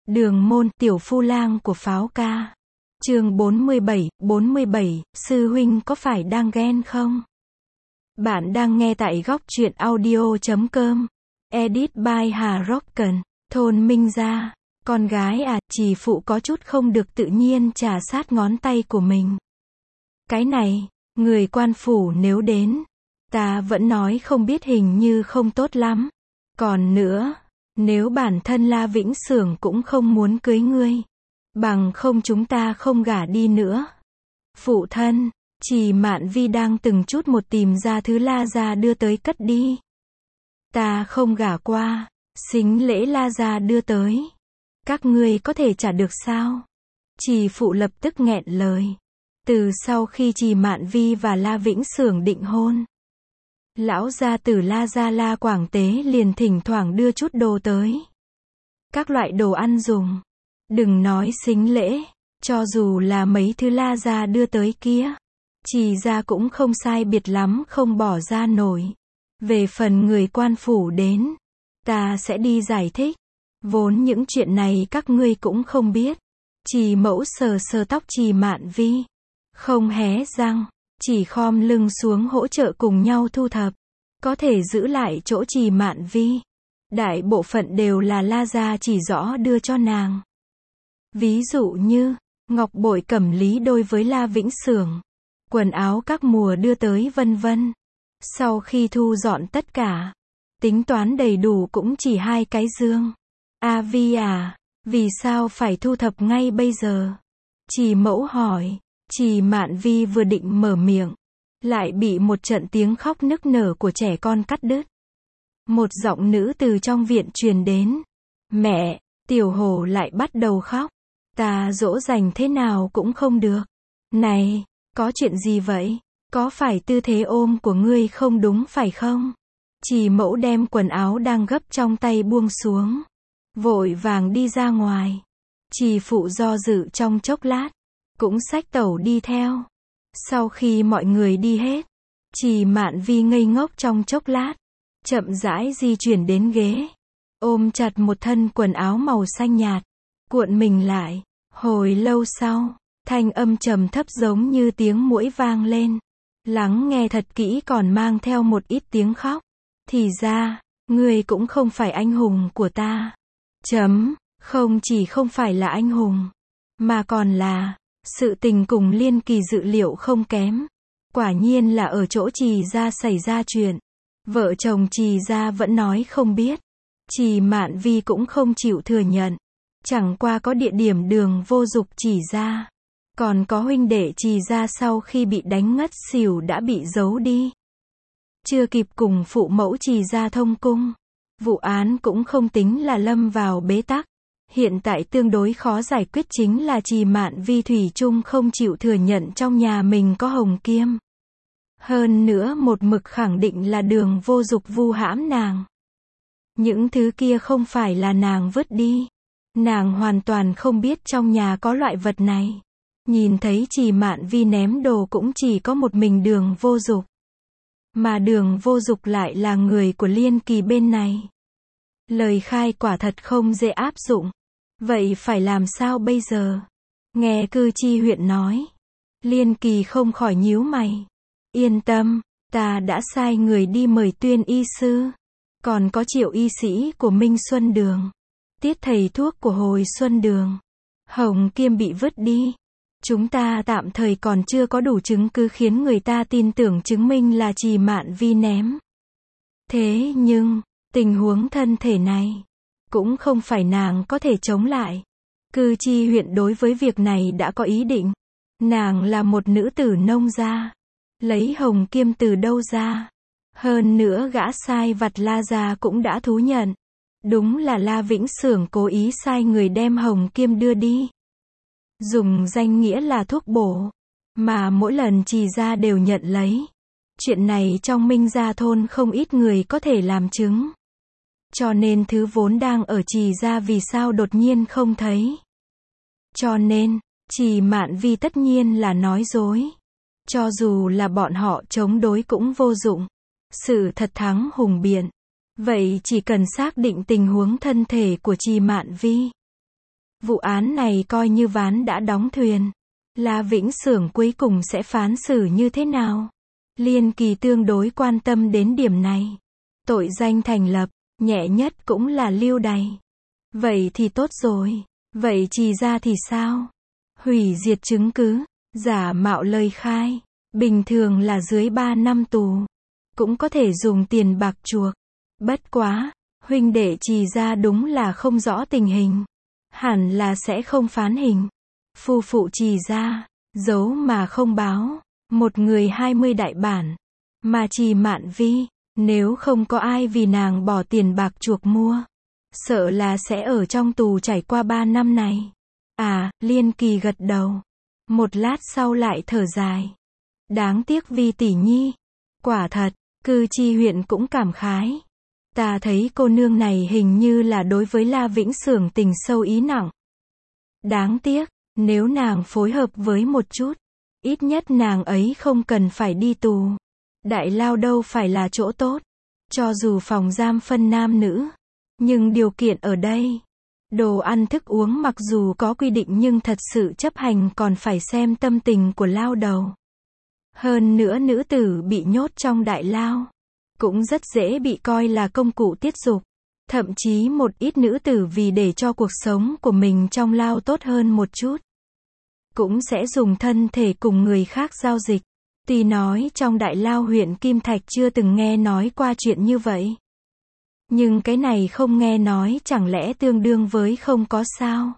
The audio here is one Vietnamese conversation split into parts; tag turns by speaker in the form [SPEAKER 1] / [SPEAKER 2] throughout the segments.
[SPEAKER 1] Đường môn, tiểu phu lang của Pháo ca. Chương 47, sư huynh có phải đang ghen không? Bạn đang nghe tại góc truyện audio.com. Edit by Hà Rocken. Thôn Minh Gia. Con gái à, trì phụ có chút không được tự nhiên chà sát ngón tay của mình. Cái này, người quan phủ nếu đến, ta vẫn nói không biết hình như không tốt lắm. Còn nữa, nếu bản thân La Vĩnh Xưởng cũng không muốn cưới ngươi, bằng không chúng ta không gả đi nữa. Phụ thân, Trì Mạn Vi đang từng chút một tìm ra thứ La gia đưa tới cất đi. Ta không gả qua, sính lễ La gia đưa tới. Các ngươi có thể trả được sao? Trì phụ lập tức nghẹn lời. Từ sau khi Trì Mạn Vi và La Vĩnh Xưởng định hôn, lão gia tử La gia La Quảng Tế liền thỉnh thoảng đưa chút đồ tới. Các loại đồ ăn dùng. Đừng nói sính lễ, cho dù là mấy thứ La gia đưa tới kia, Trì gia cũng không sai biệt lắm không bỏ ra nổi. Về phần người quan phủ đến, ta sẽ đi giải thích. Vốn những chuyện này các ngươi cũng không biết. Trì mẫu sờ sờ tóc Trì Mạn Vi, không hé răng, chỉ khom lưng xuống hỗ trợ cùng nhau thu thập. Có thể giữ lại chỗ Trì Mạn Vi, đại bộ phận đều là La gia chỉ rõ đưa cho nàng. Ví dụ như, ngọc bội cẩm lý đôi với La Vĩnh Xưởng, quần áo các mùa đưa tới vân vân. Sau khi thu dọn tất cả, tính toán đầy đủ cũng chỉ 2 cái dương. A Vi à, vì sao phải thu thập ngay bây giờ? Trì mẫu hỏi. Trì Mạn Vi vừa định mở miệng, lại bị một trận tiếng khóc nức nở của trẻ con cắt đứt. Một giọng nữ từ trong viện truyền đến. Mẹ, tiểu hổ lại bắt đầu khóc. Ta dỗ dành thế nào cũng không được. Này, có chuyện gì vậy? Có phải tư thế ôm của ngươi không đúng phải không? Trì mẫu đem quần áo đang gấp trong tay buông xuống, vội vàng đi ra ngoài. Trì phụ do dự trong chốc lát, cũng xách tẩu đi theo. Sau khi mọi người đi hết, Trì Mạn Vi ngây ngốc trong chốc lát, chậm rãi di chuyển đến ghế, ôm chặt một thân quần áo màu xanh nhạt, cuộn mình lại. Hồi lâu sau, thanh âm trầm thấp giống như tiếng muỗi vang lên. Lắng nghe thật kỹ còn mang theo một ít tiếng khóc. Thì ra, ngươi cũng không phải anh hùng của ta. Không chỉ không phải là anh hùng, mà còn là sự tình cùng Liên Kỳ dự liệu không kém. Quả nhiên là ở chỗ Trì gia xảy ra chuyện. Vợ chồng Trì gia vẫn nói không biết. Trì Mạn Vi cũng không chịu thừa nhận. Chẳng qua có địa điểm Đường Vô Dục chỉ ra, còn có huynh đệ Trì gia sau khi bị đánh ngất xỉu đã bị giấu đi. Chưa kịp cùng phụ mẫu Trì gia thông cung, vụ án cũng không tính là lâm vào bế tắc. Hiện tại tương đối khó giải quyết chính là Trì Mạn Vi thủy chung không chịu thừa nhận trong nhà mình có hồng kiêm. Hơn nữa một mực khẳng định là Đường Vô Dục vu hãm nàng. Những thứ kia không phải là nàng vứt đi. Nàng hoàn toàn không biết trong nhà có loại vật này. Nhìn thấy Trì Mạn Vi ném đồ cũng chỉ có một mình Đường Vô Dục. Mà Đường Vô Dục lại là người của Liên Kỳ bên này. Lời khai quả thật không dễ áp dụng. Vậy phải làm sao bây giờ? Nghe Cư Chi huyện nói, Liên Kỳ không khỏi nhíu mày. Yên tâm, ta đã sai người đi mời Tuyên y sư, còn có Triệu y sĩ của Minh Xuân Đường, Tiết thầy thuốc của Hồi Xuân Đường. Hồng kiêm bị vứt đi. Chúng ta tạm thời còn chưa có đủ chứng cứ khiến người ta tin tưởng chứng minh là Trì Mạn Vi ném. Thế nhưng, tình huống thân thể này cũng không phải nàng có thể chống lại. Cư Chi huyện đối với việc này đã có ý định. Nàng là một nữ tử nông gia, lấy hồng kiêm từ đâu ra? Hơn nữa gã sai vặt La gia cũng đã thú nhận. Đúng là La Vĩnh Xưởng cố ý sai người đem hồng kiêm đưa đi, dùng danh nghĩa là thuốc bổ, mà mỗi lần Trì gia đều nhận lấy. Chuyện này trong Minh Gia thôn không ít người có thể làm chứng. Cho nên thứ vốn đang ở Trì gia vì sao đột nhiên không thấy. Cho nên, Trì Mạn Vi tất nhiên là nói dối. Cho dù là bọn họ chống đối cũng vô dụng. Sự thật thắng hùng biện. Vậy chỉ cần xác định tình huống thân thể của Trì Mạn Vi, Vụ án này coi như ván đã đóng thuyền. La Vĩnh Xưởng cuối cùng sẽ phán xử như thế nào? Liên Kỳ tương đối quan tâm đến điểm này. Tội danh thành lập, nhẹ nhất cũng là lưu đày. Vậy thì tốt rồi. Vậy Trì Gia thì sao? Hủy diệt chứng cứ, giả mạo lời khai, bình thường là dưới 3 năm tù. Cũng có thể dùng tiền bạc chuộc. Bất quá, huynh đệ Trì Gia đúng là không rõ tình hình. Hẳn là sẽ không phán hình. Phu phụ Trì Gia, giấu mà không báo. Một người 20 đại bản. Mà Trì Mạn Vi, nếu không có ai vì nàng bỏ tiền bạc chuộc mua, sợ là sẽ ở trong tù trải qua 3 năm này. À, Liên Kỳ gật đầu. Một lát sau lại thở dài. Đáng tiếc Vi tỷ nhi. Quả thật, Cư Chi huyện cũng cảm khái. Ta thấy cô nương này hình như là đối với La Vĩnh Xưởng tình sâu ý nặng. Đáng tiếc, nếu nàng phối hợp với một chút, ít nhất nàng ấy không cần phải đi tù. Đại lao đâu phải là chỗ tốt. Cho dù phòng giam phân nam nữ, nhưng điều kiện ở đây, đồ ăn thức uống mặc dù có quy định nhưng thật sự chấp hành còn phải xem tâm tình của lao đầu. Hơn nữa nữ tử bị nhốt trong đại lao, cũng rất dễ bị coi là công cụ tiết dục. Thậm chí một ít nữ tử vì để cho cuộc sống của mình trong lao tốt hơn một chút, cũng sẽ dùng thân thể cùng người khác giao dịch. Tuy nói trong đại lao huyện Kim Thạch chưa từng nghe nói qua chuyện như vậy. Nhưng cái này không nghe nói chẳng lẽ tương đương với không có sao.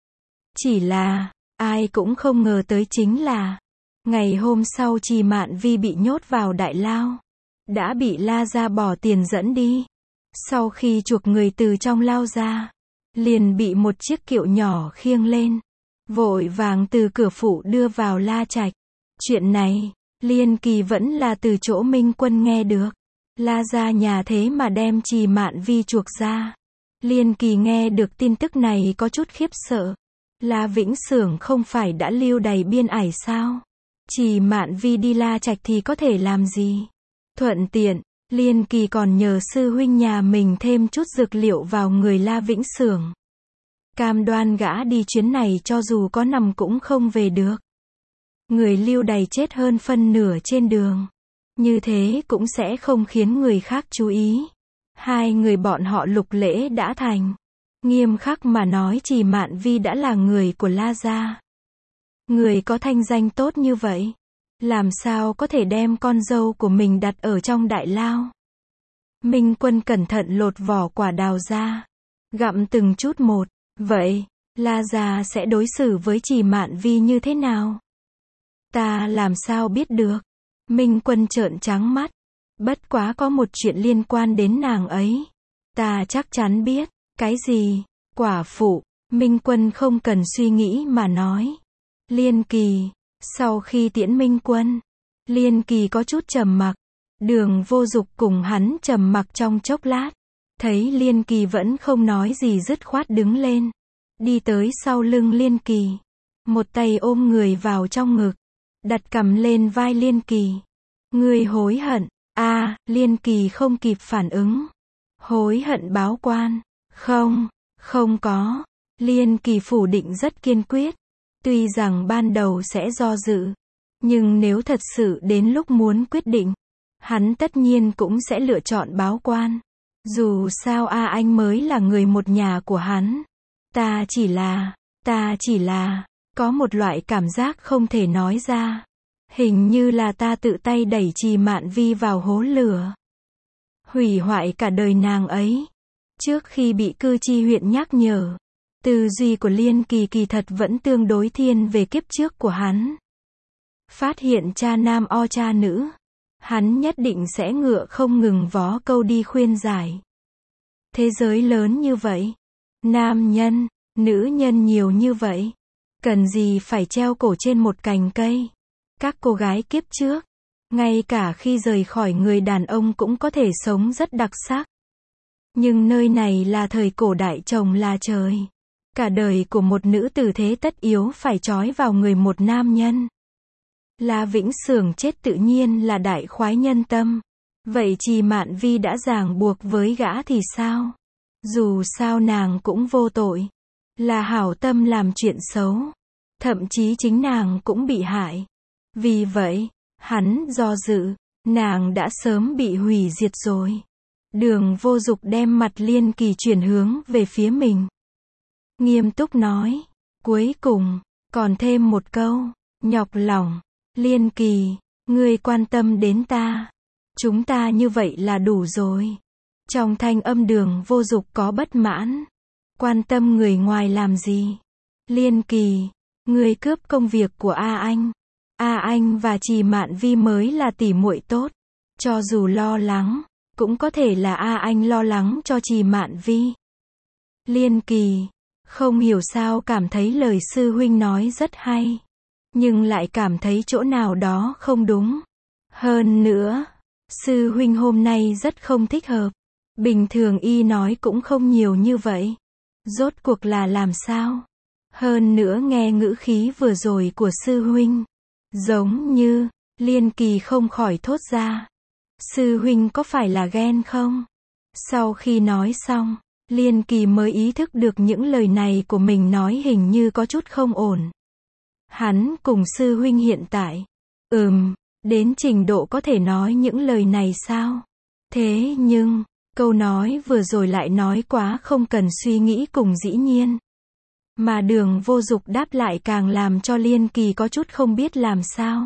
[SPEAKER 1] Chỉ là, ai cũng không ngờ tới chính là, ngày hôm sau Trì Mạn Vi bị nhốt vào đại lao. Đã bị La Gia bỏ tiền dẫn đi. Sau khi chuộc người từ trong lao ra, liền bị một chiếc kiệu nhỏ khiêng lên. Vội vàng từ cửa phụ đưa vào La Trạch. Chuyện này, Liên Kỳ vẫn là từ chỗ Minh Quân nghe được. La Gia nhà thế mà đem Trì Mạn Vi chuộc ra. Liên Kỳ nghe được tin tức này có chút khiếp sợ. La Vĩnh Xưởng không phải đã lưu đày biên ải sao? Trì Mạn Vi đi La Trạch thì có thể làm gì? Thuận tiện, Liên Kỳ còn nhờ sư huynh nhà mình thêm chút dược liệu vào người La Vĩnh Xưởng. Cam đoan gã đi chuyến này cho dù có nằm cũng không về được. Người lưu đày chết hơn phân nửa trên đường. Như thế cũng sẽ không khiến người khác chú ý. Hai người bọn họ Lục Lễ đã thành. Nghiêm khắc mà nói Trì Mạn Vi đã là người của La Gia. Người có thanh danh tốt như vậy, làm sao có thể đem con dâu của mình đặt ở trong đại lao. Minh Quân cẩn thận lột vỏ quả đào ra, gặm từng chút một. Vậy, La Gia sẽ đối xử với Trì Mạn Vi như thế nào? Ta làm sao biết được? Minh Quân trợn trắng mắt. Bất quá có một chuyện liên quan đến nàng ấy. Ta chắc chắn biết. Cái gì? Quả phụ. Minh Quân không cần suy nghĩ mà nói. Liên Kỳ. Sau khi tiễn Minh Quân, Liên Kỳ có chút trầm mặc. Đường Vô Dục cùng hắn trầm mặc trong chốc lát. Thấy Liên Kỳ vẫn không nói gì dứt khoát đứng lên. Đi tới sau lưng Liên Kỳ. Một tay ôm người vào trong ngực. Đặt cằm lên vai Liên Kỳ. Ngươi hối hận. Liên Kỳ không kịp phản ứng. Hối hận báo quan. Không có. Liên Kỳ phủ định rất kiên quyết. Tuy rằng ban đầu sẽ do dự, nhưng nếu thật sự đến lúc muốn quyết định, hắn tất nhiên cũng sẽ lựa chọn báo quan. Dù sao anh mới là người một nhà của hắn. Ta chỉ là, có một loại cảm giác không thể nói ra. Hình như là ta tự tay đẩy Trì Mạn Vi vào hố lửa. Hủy hoại cả đời nàng ấy. Trước khi bị Cư Chi huyện nhắc nhở, tư duy của Liên Kỳ kỳ thật vẫn tương đối thiên về kiếp trước của hắn. Phát hiện cha nam o cha nữ, hắn nhất định sẽ ngựa không ngừng vó câu đi khuyên giải. Thế giới lớn như vậy, nam nhân, nữ nhân nhiều như vậy, cần gì phải treo cổ trên một cành cây. Các cô gái kiếp trước, ngay cả khi rời khỏi người đàn ông cũng có thể sống rất đặc sắc. Nhưng nơi này là thời cổ đại chồng là trời. Cả đời của một nữ tử thế tất yếu phải trói vào người một nam nhân. La Vĩnh Xưởng chết tự nhiên là đại khoái nhân tâm. Vậy Trì Mạn Vi đã ràng buộc với gã thì sao? Dù sao nàng cũng vô tội. là hảo tâm làm chuyện xấu. Thậm chí chính nàng cũng bị hại. Vì vậy, hắn do dự, nàng đã sớm bị hủy diệt rồi. Đường Vô Dục đem mặt Liên Kỳ chuyển hướng về phía mình. Nghiêm túc nói, cuối cùng, còn thêm một câu, nhọc lòng, Liên Kỳ, ngươi quan tâm đến ta. Chúng ta như vậy là đủ rồi. Trong thanh âm Đường Vô Dục có bất mãn. Quan tâm người ngoài làm gì? Liên Kỳ, ngươi cướp công việc của A Anh. A Anh và Trì Mạn Vi mới là tỉ muội tốt. Cho dù lo lắng, cũng có thể là A Anh lo lắng cho Trì Mạn Vi. Liên Kỳ, không hiểu sao cảm thấy lời sư huynh nói rất hay. Nhưng lại cảm thấy chỗ nào đó không đúng. Hơn nữa, sư huynh hôm nay rất không thích hợp. Bình thường y nói cũng không nhiều như vậy. Rốt cuộc là làm sao? Hơn nữa nghe ngữ khí vừa rồi của sư huynh. Giống như, Liên Kỳ không khỏi thốt ra. Sư huynh có phải là ghen không? Sau khi nói xong, Liên Kỳ mới ý thức được những lời này của mình nói hình như có chút không ổn. Hắn cùng sư huynh hiện tại, đến trình độ có thể nói những lời này sao? Thế nhưng, câu nói vừa rồi lại nói quá không cần suy nghĩ cùng dĩ nhiên. Mà Đường Vô Dục đáp lại càng làm cho Liên Kỳ có chút không biết làm sao.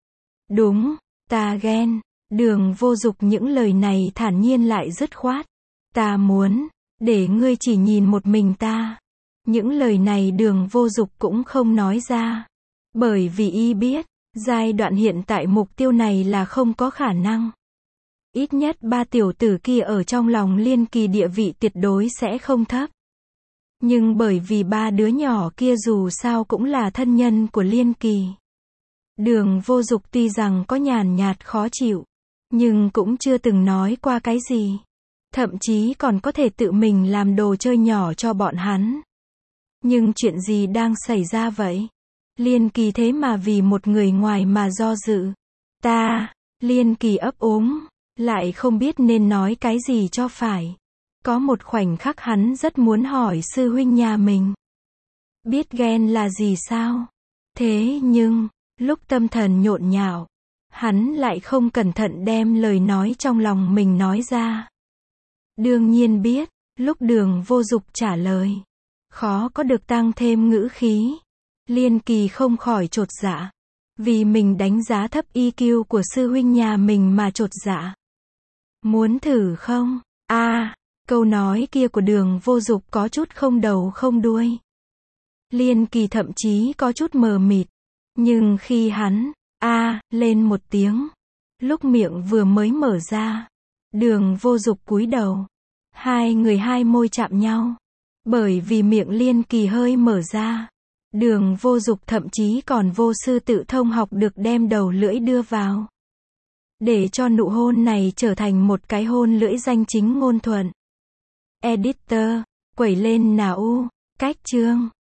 [SPEAKER 1] Đúng, ta ghen. Đường Vô Dục những lời này thản nhiên lại dứt khoát. Ta muốn, để ngươi chỉ nhìn một mình ta. Những lời này Đường Vô Dục cũng không nói ra. Bởi vì y biết, giai đoạn hiện tại mục tiêu này là không có khả năng. Ít nhất ba tiểu tử kia ở trong lòng Liên Kỳ địa vị tuyệt đối sẽ không thấp. Nhưng bởi vì ba đứa nhỏ kia dù sao cũng là thân nhân của Liên Kỳ. Đường Vô Dục tuy rằng có nhàn nhạt khó chịu, nhưng cũng chưa từng nói qua cái gì. Thậm chí còn có thể tự mình làm đồ chơi nhỏ cho bọn hắn. Nhưng chuyện gì đang xảy ra vậy? Liên Kỳ thế mà vì một người ngoài mà do dự. Liên Kỳ ấp úng, lại không biết nên nói cái gì cho phải. Có một khoảnh khắc hắn rất muốn hỏi sư huynh nhà mình. Biết ghen là gì sao? Thế nhưng, lúc tâm thần nhộn nhạo, hắn lại không cẩn thận đem lời nói trong lòng mình nói ra. Đương nhiên biết, lúc Đường Vô Dục trả lời, khó có được tăng thêm ngữ khí. Liên Kỳ không khỏi chột dạ. Vì mình đánh giá thấp EQ của sư huynh nhà mình mà chột dạ. Muốn thử không? Câu nói kia của Đường Vô Dục có chút không đầu không đuôi. Liên Kỳ thậm chí có chút mờ mịt. Nhưng khi hắn, lên một tiếng. Lúc miệng vừa mới mở ra. Đường Vô Dục cúi đầu. Hai người hai môi chạm nhau. Bởi vì miệng Liên Kỳ hơi mở ra. Đường Vô Dục thậm chí còn vô sư tự thông học được đem đầu lưỡi đưa vào. Để cho nụ hôn này trở thành một cái hôn lưỡi danh chính ngôn thuận. Editor, quẩy lên nào u, cách chương.